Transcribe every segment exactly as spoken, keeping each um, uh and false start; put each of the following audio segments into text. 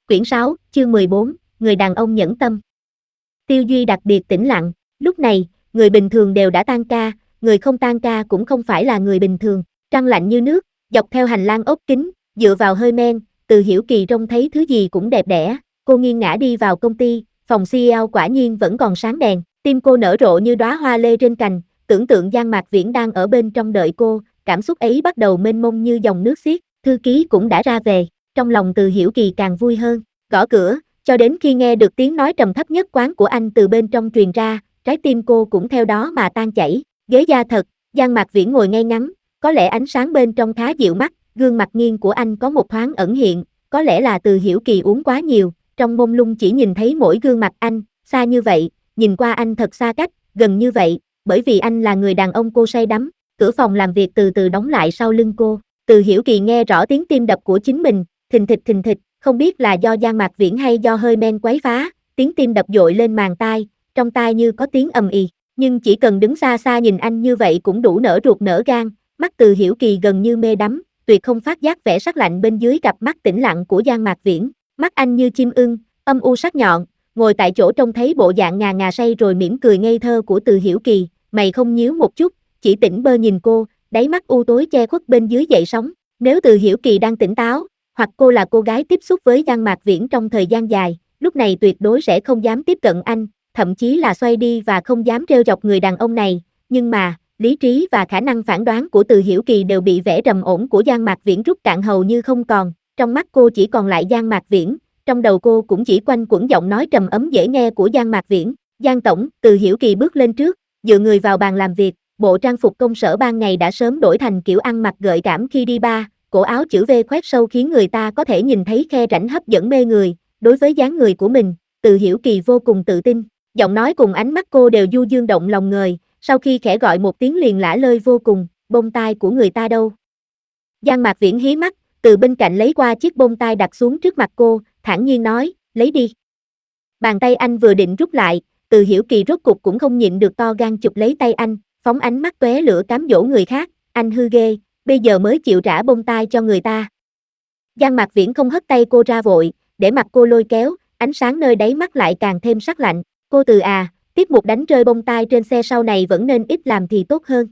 Quyển sáu, chương mười bốn, người đàn ông nhẫn tâm. Tiêu Duy đặc biệt tĩnh lặng, lúc này, người bình thường đều đã tan ca, người không tan ca cũng không phải là người bình thường. Trăng lạnh như nước, dọc theo hành lang ốp kính, dựa vào hơi men, Từ Hiểu Kỳ trông thấy thứ gì cũng đẹp đẽ. Cô nghiêng ngã đi vào công ty, phòng xê e ô quả nhiên vẫn còn sáng đèn, tim cô nở rộ như đóa hoa lê trên cành, tưởng tượng Giang Mạc Viễn đang ở bên trong đợi cô, cảm xúc ấy bắt đầu mênh mông như dòng nước xiết. Thư ký cũng đã ra về, trong lòng Từ Hiểu Kỳ càng vui hơn. Gõ cửa, cho đến khi nghe được tiếng nói trầm thấp nhất quán của anh từ bên trong truyền ra, trái tim cô cũng theo đó mà tan chảy. Ghế da thật, Giang Mạc Viễn ngồi ngay ngắn, có lẽ ánh sáng bên trong khá dịu mắt, gương mặt nghiêng của anh có một thoáng ẩn hiện, có lẽ là Từ Hiểu Kỳ uống quá nhiều, trong mông lung chỉ nhìn thấy mỗi gương mặt anh, xa như vậy, nhìn qua anh thật xa cách, gần như vậy, bởi vì anh là người đàn ông cô say đắm. Cửa phòng làm việc từ từ đóng lại sau lưng cô, Từ Hiểu Kỳ nghe rõ tiếng tim đập của chính mình, thình thịch thình thịch, không biết là do Giang Mạc Viễn hay do hơi men quấy phá, tiếng tim đập dội lên màng tai, trong tai như có tiếng ầm ì, nhưng chỉ cần đứng xa xa nhìn anh như vậy cũng đủ nở ruột nở gan, mắt Từ Hiểu Kỳ gần như mê đắm, tuyệt không phát giác vẻ sắc lạnh bên dưới cặp mắt tĩnh lặng của Giang Mạc Viễn, mắt anh như chim ưng, âm u sắc nhọn, ngồi tại chỗ trông thấy bộ dạng ngà ngà say rồi mỉm cười ngây thơ của Từ Hiểu Kỳ, mày không nhíu một chút, chỉ tỉnh bơ nhìn cô, đáy mắt u tối che khuất bên dưới dậy sóng. Nếu Từ Hiểu Kỳ đang tỉnh táo, hoặc cô là cô gái tiếp xúc với Giang Mạc Viễn trong thời gian dài, lúc này tuyệt đối sẽ không dám tiếp cận anh, thậm chí là xoay đi và không dám trêu chọc người đàn ông này, nhưng mà, lý trí và khả năng phản đoán của Từ Hiểu Kỳ đều bị vẻ trầm ổn của Giang Mạc Viễn rút cạn hầu như không còn, trong mắt cô chỉ còn lại Giang Mạc Viễn, trong đầu cô cũng chỉ quanh quẩn giọng nói trầm ấm dễ nghe của Giang Mạc Viễn. Giang tổng, Từ Hiểu Kỳ bước lên trước, dựa người vào bàn làm việc, bộ trang phục công sở ban ngày đã sớm đổi thành kiểu ăn mặc gợi cảm khi đi bar, cổ áo chữ V khoét sâu khiến người ta có thể nhìn thấy khe rãnh hấp dẫn mê người. Đối với dáng người của mình, Từ Hiểu Kỳ vô cùng tự tin, giọng nói cùng ánh mắt cô đều du dương động lòng người, sau khi khẽ gọi một tiếng liền lả lơi vô cùng, bông tai của người ta đâu? Giang Mạc Viễn hí mắt, từ bên cạnh lấy qua chiếc bông tai đặt xuống trước mặt cô, thản nhiên nói, lấy đi. Bàn tay anh vừa định rút lại, Từ Hiểu Kỳ rốt cục cũng không nhịn được to gan chụp lấy tay anh, phóng ánh mắt tóe lửa cám dỗ người khác, anh hư ghê, bây giờ mới chịu trả bông tai cho người ta. Giang Mạc Viễn không hất tay cô ra vội, để mặt cô lôi kéo, ánh sáng nơi đáy mắt lại càng thêm sắc lạnh, cô Từ à, tiếp một đánh rơi bông tai trên xe sau này vẫn nên ít làm thì tốt hơn.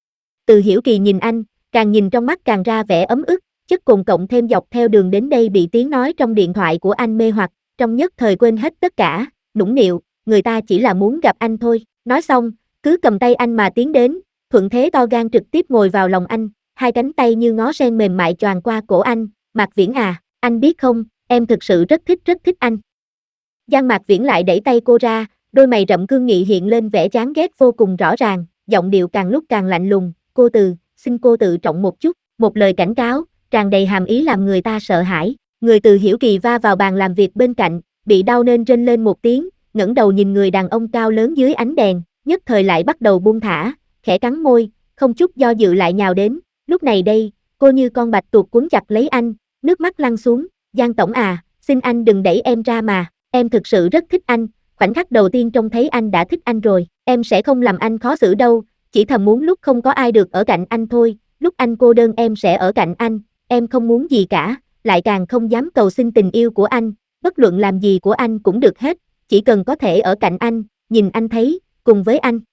Từ Hiểu Kỳ nhìn anh, càng nhìn trong mắt càng ra vẻ ấm ức, chất cồn cộng thêm dọc theo đường đến đây bị tiếng nói trong điện thoại của anh mê hoặc, trong nhất thời quên hết tất cả, nũng nịu, người ta chỉ là muốn gặp anh thôi, nói xong, cứ cầm tay anh mà tiến đến, thuận thế to gan trực tiếp ngồi vào lòng anh, hai cánh tay như ngó sen mềm mại choàng qua cổ anh, Mạc Viễn à, anh biết không, em thực sự rất thích rất thích anh. Giang Mạc Viễn lại đẩy tay cô ra, đôi mày rậm cương nghị hiện lên vẻ chán ghét vô cùng rõ ràng, giọng điệu càng lúc càng lạnh lùng, cô Từ, xin cô tự trọng một chút, một lời cảnh cáo, tràn đầy hàm ý làm người ta sợ hãi. Người Từ Hiểu Kỳ va vào bàn làm việc bên cạnh, bị đau nên rên lên một tiếng, ngẩng đầu nhìn người đàn ông cao lớn dưới ánh đèn, nhất thời lại bắt đầu buông thả, khẽ cắn môi, không chút do dự lại nhào đến. Lúc này đây, cô như con bạch tuộc cuốn chặt lấy anh, nước mắt lăn xuống, Giang tổng à, xin anh đừng đẩy em ra mà, em thực sự rất thích anh, khoảnh khắc đầu tiên trông thấy anh đã thích anh rồi, em sẽ không làm anh khó xử đâu, chỉ thầm muốn lúc không có ai được ở cạnh anh thôi, lúc anh cô đơn em sẽ ở cạnh anh, em không muốn gì cả, lại càng không dám cầu xin tình yêu của anh, bất luận làm gì của anh cũng được hết, chỉ cần có thể ở cạnh anh, nhìn anh thấy, cùng với anh.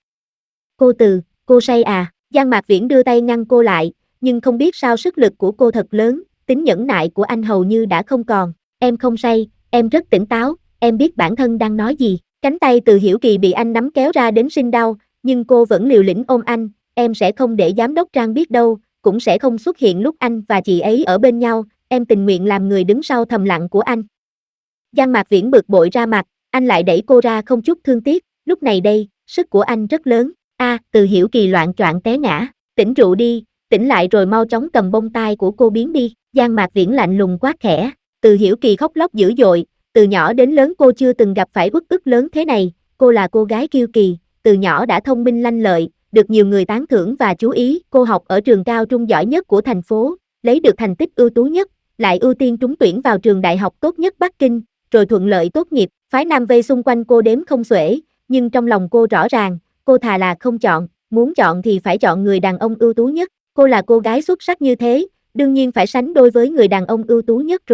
Cô Từ, cô say à, Giang Mạc Viễn đưa tay ngăn cô lại, nhưng không biết sao sức lực của cô thật lớn, tính nhẫn nại của anh hầu như đã không còn, em không say, em rất tỉnh táo, em biết bản thân đang nói gì, cánh tay Từ Hiểu Kỳ bị anh nắm kéo ra đến sinh đau, nhưng cô vẫn liều lĩnh ôm anh, em sẽ không để giám đốc Trang biết đâu, cũng sẽ không xuất hiện lúc anh và chị ấy ở bên nhau, em tình nguyện làm người đứng sau thầm lặng của anh. Giang Mạc Viễn bực bội ra mặt, anh lại đẩy cô ra không chút thương tiếc, lúc này đây, sức của anh rất lớn, a à, Từ Hiểu Kỳ loạng choạng té ngã, tỉnh rượu đi, tỉnh lại rồi mau chóng cầm bông tai của cô biến đi, Giang Mạc Viễn lạnh lùng quát khẽ, Từ Hiểu Kỳ khóc lóc dữ dội, từ nhỏ đến lớn cô chưa từng gặp phải uất ức lớn thế này, cô là cô gái kiêu kỳ, từ nhỏ đã thông minh lanh lợi, được nhiều người tán thưởng và chú ý, cô học ở trường cao trung giỏi nhất của thành phố, lấy được thành tích ưu tú nhất, lại ưu tiên trúng tuyển vào trường đại học tốt nhất Bắc Kinh, rồi thuận lợi tốt nghiệp, phái nam vây xung quanh cô đếm không xuể, nhưng trong lòng cô rõ ràng, cô thà là không chọn, muốn chọn thì phải chọn người đàn ông ưu tú nhất, cô là cô gái xuất sắc như thế, đương nhiên phải sánh đôi với người đàn ông ưu tú nhất rồi.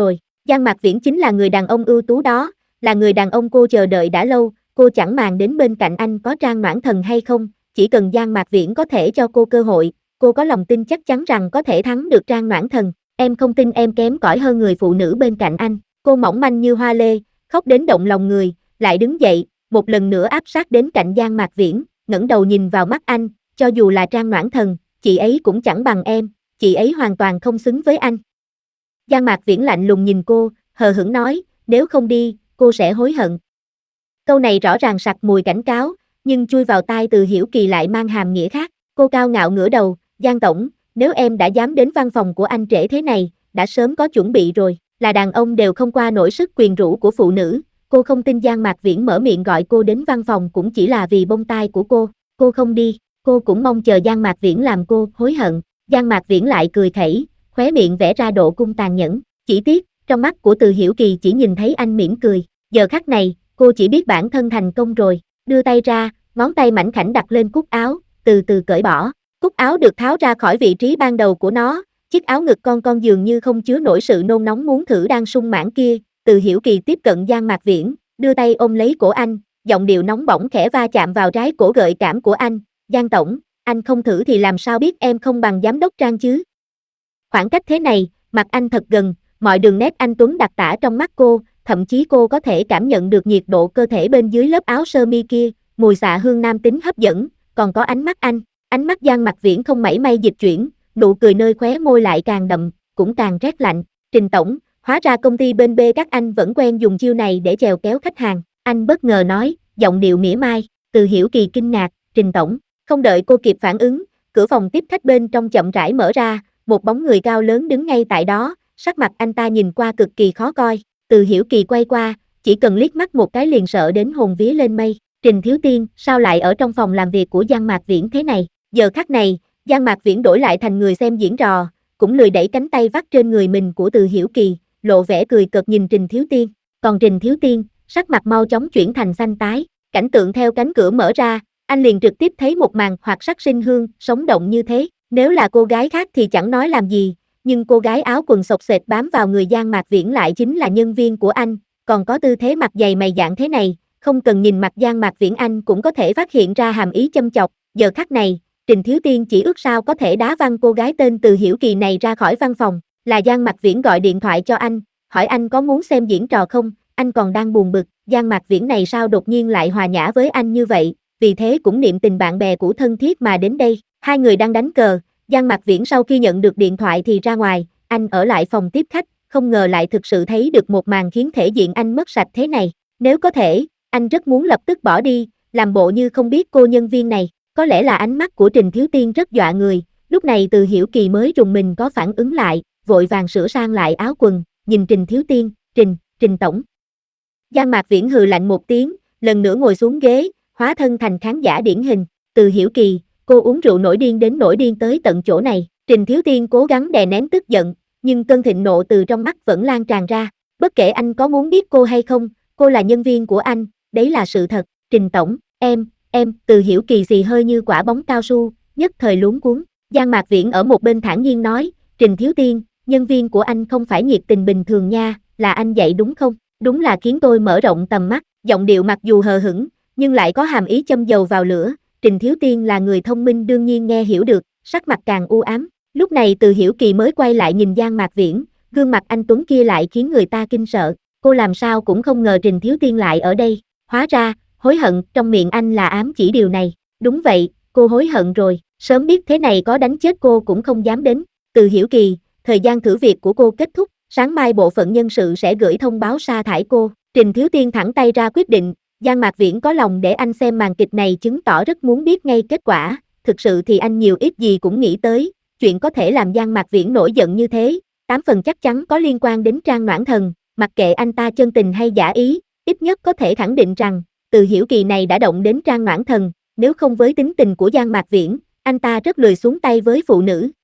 Giang Mạc Viễn chính là người đàn ông ưu tú đó, là người đàn ông cô chờ đợi đã lâu, cô chẳng màng đến bên cạnh anh có Trang Noãn Thần hay không, chỉ cần Giang Mạc Viễn có thể cho cô cơ hội, cô có lòng tin chắc chắn rằng có thể thắng được Trang Noãn Thần. Em không tin em kém cỏi hơn người phụ nữ bên cạnh anh. Cô mỏng manh như hoa lê, khóc đến động lòng người, lại đứng dậy, một lần nữa áp sát đến cạnh Giang Mạc Viễn, ngẩng đầu nhìn vào mắt anh, cho dù là Trang Noãn Thần, chị ấy cũng chẳng bằng em, chị ấy hoàn toàn không xứng với anh. Giang Mạc Viễn lạnh lùng nhìn cô, hờ hững nói, nếu không đi, cô sẽ hối hận. Câu này rõ ràng sặc mùi cảnh cáo, nhưng chui vào tai Từ Hiểu Kỳ lại mang hàm nghĩa khác. Cô cao ngạo ngửa đầu, Giang tổng, nếu em đã dám đến văn phòng của anh trễ thế này, đã sớm có chuẩn bị rồi, là đàn ông đều không qua nổi sức quyền rũ của phụ nữ. Cô không tin Giang Mạc Viễn mở miệng gọi cô đến văn phòng cũng chỉ là vì bông tai của cô. Cô không đi, cô cũng mong chờ Giang Mạc Viễn làm cô hối hận. Giang Mạc Viễn lại cười khẩy, khóe miệng vẽ ra độ cung tàn nhẫn. Chỉ tiếc, trong mắt của Từ Hiểu Kỳ chỉ nhìn thấy anh mỉm cười. Giờ khắc này, cô chỉ biết bản thân thành công rồi. Đưa tay ra, ngón tay mảnh khảnh đặt lên cúc áo, từ từ cởi bỏ. Cúc áo được tháo ra khỏi vị trí ban đầu của nó. Chiếc áo ngực con con dường như không chứa nổi sự nôn nóng muốn thử đang sung mãn kia. Từ Hiểu Kỳ tiếp cận Giang Mạc Viễn, đưa tay ôm lấy cổ anh, giọng điệu nóng bỏng khẽ va chạm vào trái cổ gợi cảm của anh. Giang tổng, anh không thử thì làm sao biết em không bằng giám đốc Trang chứ? Khoảng cách thế này, mặt anh thật gần, mọi đường nét anh tuấn đặc tả trong mắt cô, thậm chí cô có thể cảm nhận được nhiệt độ cơ thể bên dưới lớp áo sơ mi kia, mùi xạ hương nam tính hấp dẫn, còn có ánh mắt anh. Ánh mắt Giang Mạc Viễn không mảy may dịch chuyển, nụ cười nơi khóe môi lại càng đậm, cũng càng rét lạnh. Trình tổng, hóa ra công ty bên B các anh vẫn quen dùng chiêu này để chèo kéo khách hàng. Anh bất ngờ nói, giọng điệu mỉa mai. Từ Hiểu Kỳ kinh ngạc, Trình tổng. Không đợi cô kịp phản ứng, cửa phòng tiếp khách bên trong chậm rãi mở ra, một bóng người cao lớn đứng ngay tại đó, sắc mặt anh ta nhìn qua cực kỳ khó coi. Từ Hiểu Kỳ quay qua, chỉ cần liếc mắt một cái liền sợ đến hồn vía lên mây. Trình Thiếu Tiên, sao lại ở trong phòng làm việc của Giang Mạc Viễn thế này? Giờ khắc này, Giang Mạc Viễn đổi lại thành người xem diễn trò, cũng lười đẩy cánh tay vắt trên người mình của Từ Hiểu Kỳ, lộ vẻ cười cợt nhìn Trình Thiếu Tiên. Còn Trình Thiếu Tiên, sắc mặt mau chóng chuyển thành xanh tái. Cảnh tượng theo cánh cửa mở ra, anh liền trực tiếp thấy một màn hoạt sắc sinh hương, sống động như thế. Nếu là cô gái khác thì chẳng nói làm gì, nhưng cô gái áo quần xộc xệch bám vào người Giang Mạc Viễn lại chính là nhân viên của anh, còn có tư thế mặt dày mày dạn thế này, không cần nhìn mặt Giang Mạc Viễn anh cũng có thể phát hiện ra hàm ý châm chọc. Giờ khắc này, Trình Thiếu Tiên chỉ ước sao có thể đá văng cô gái tên Từ Hiểu Kỳ này ra khỏi văn phòng. Là Giang Mạc Viễn gọi điện thoại cho anh, hỏi anh có muốn xem diễn trò không, anh còn đang buồn bực, Giang Mạc Viễn này sao đột nhiên lại hòa nhã với anh như vậy, vì thế cũng niệm tình bạn bè cũ thân thiết mà đến đây. Hai người đang đánh cờ, Giang Mạc Viễn sau khi nhận được điện thoại thì ra ngoài, anh ở lại phòng tiếp khách, không ngờ lại thực sự thấy được một màn khiến thể diện anh mất sạch thế này. Nếu có thể, anh rất muốn lập tức bỏ đi, làm bộ như không biết cô nhân viên này. Có lẽ là ánh mắt của Trình Thiếu Tiên rất dọa người, lúc này Từ Hiểu Kỳ mới rùng mình có phản ứng lại, vội vàng sửa sang lại áo quần, nhìn Trình Thiếu Tiên, Trình, Trình tổng. Giang Mạc Viễn hừ lạnh một tiếng, lần nữa ngồi xuống ghế, hóa thân thành khán giả điển hình. Từ Hiểu Kỳ, cô uống rượu nổi điên đến nổi điên tới tận chỗ này. Trình Thiếu Tiên cố gắng đè nén tức giận, nhưng cơn thịnh nộ từ trong mắt vẫn lan tràn ra. Bất kể anh có muốn biết cô hay không, cô là nhân viên của anh, đấy là sự thật. Trình tổng, em, em, Từ Hiểu Kỳ xì hơi như quả bóng cao su, nhất thời luống cuống. Giang Mạc Viễn ở một bên thản nhiên nói, Trình Thiếu Tiên, nhân viên của anh không phải nhiệt tình bình thường nha, là anh dạy đúng không? Đúng là khiến tôi mở rộng tầm mắt. Giọng điệu mặc dù hờ hững, nhưng lại có hàm ý châm dầu vào lửa. Trình Thiếu Tiên là người thông minh đương nhiên nghe hiểu được, sắc mặt càng u ám. Lúc này Từ Hiểu Kỳ mới quay lại nhìn Giang Mạc Viễn, gương mặt anh tuấn kia lại khiến người ta kinh sợ. Cô làm sao cũng không ngờ Trình Thiếu Tiên lại ở đây. Hóa ra, hối hận, trong miệng anh là ám chỉ điều này. Đúng vậy, cô hối hận rồi, sớm biết thế này có đánh chết cô cũng không dám đến. Từ Hiểu Kỳ, thời gian thử việc của cô kết thúc, sáng mai bộ phận nhân sự sẽ gửi thông báo sa thải cô. Trình Thiếu Tiên thẳng tay ra quyết định, Giang Mạc Viễn có lòng để anh xem màn kịch này chứng tỏ rất muốn biết ngay kết quả, thực sự thì anh nhiều ít gì cũng nghĩ tới, chuyện có thể làm Giang Mạc Viễn nổi giận như thế, tám phần chắc chắn có liên quan đến Trang Noãn Thần, mặc kệ anh ta chân tình hay giả ý, ít nhất có thể khẳng định rằng, Từ Hiểu Kỳ này đã động đến Trang Noãn Thần, nếu không với tính tình của Giang Mạc Viễn, anh ta rất lười xuống tay với phụ nữ.